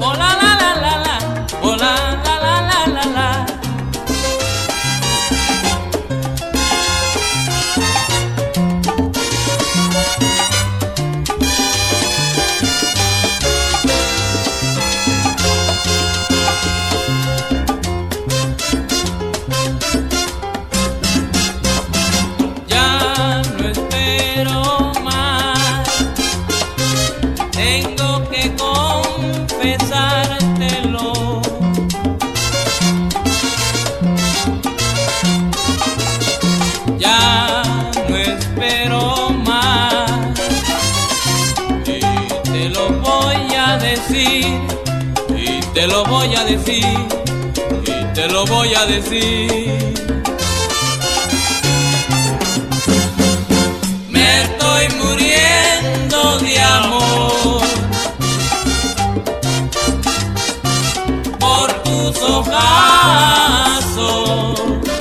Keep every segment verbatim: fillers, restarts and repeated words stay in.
oh la la la la la, oh la la la la la la. Ya no espero más, tengo que confesártelo. Ya no espero más y te lo voy a decir, y te lo voy a decir, y te lo voy a decir. Me estoy muriendo de amor por tus ojazos.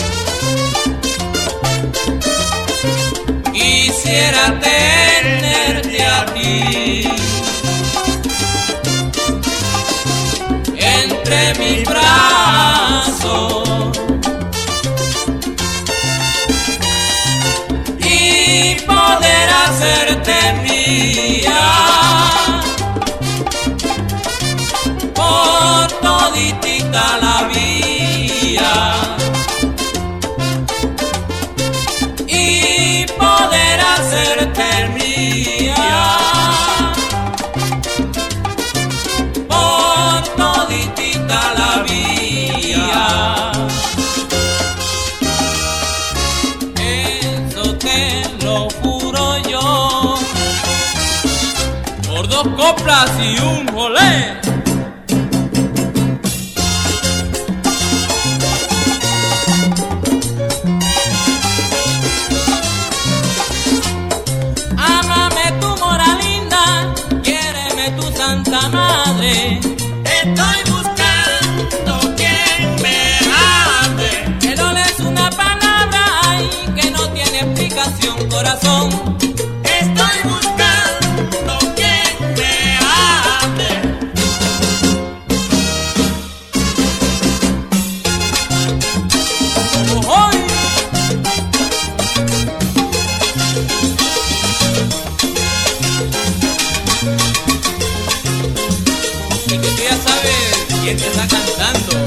Quisiera tenerte a ti entre mis brazos y poder hacerte mía por toditita la vida, y poder hacerte mía por toditita la vida. Eso te lo juro yo, por dos coplas y un olé. Ámame tu mora linda, quiéreme tu santa madre. Estoy buscando quien me ame. Que no es una palabra ay, que no tiene explicación, corazón. Estoy buscando quien me ame. ¡Ojoy! Y que tú ya sabes quién te está cantando.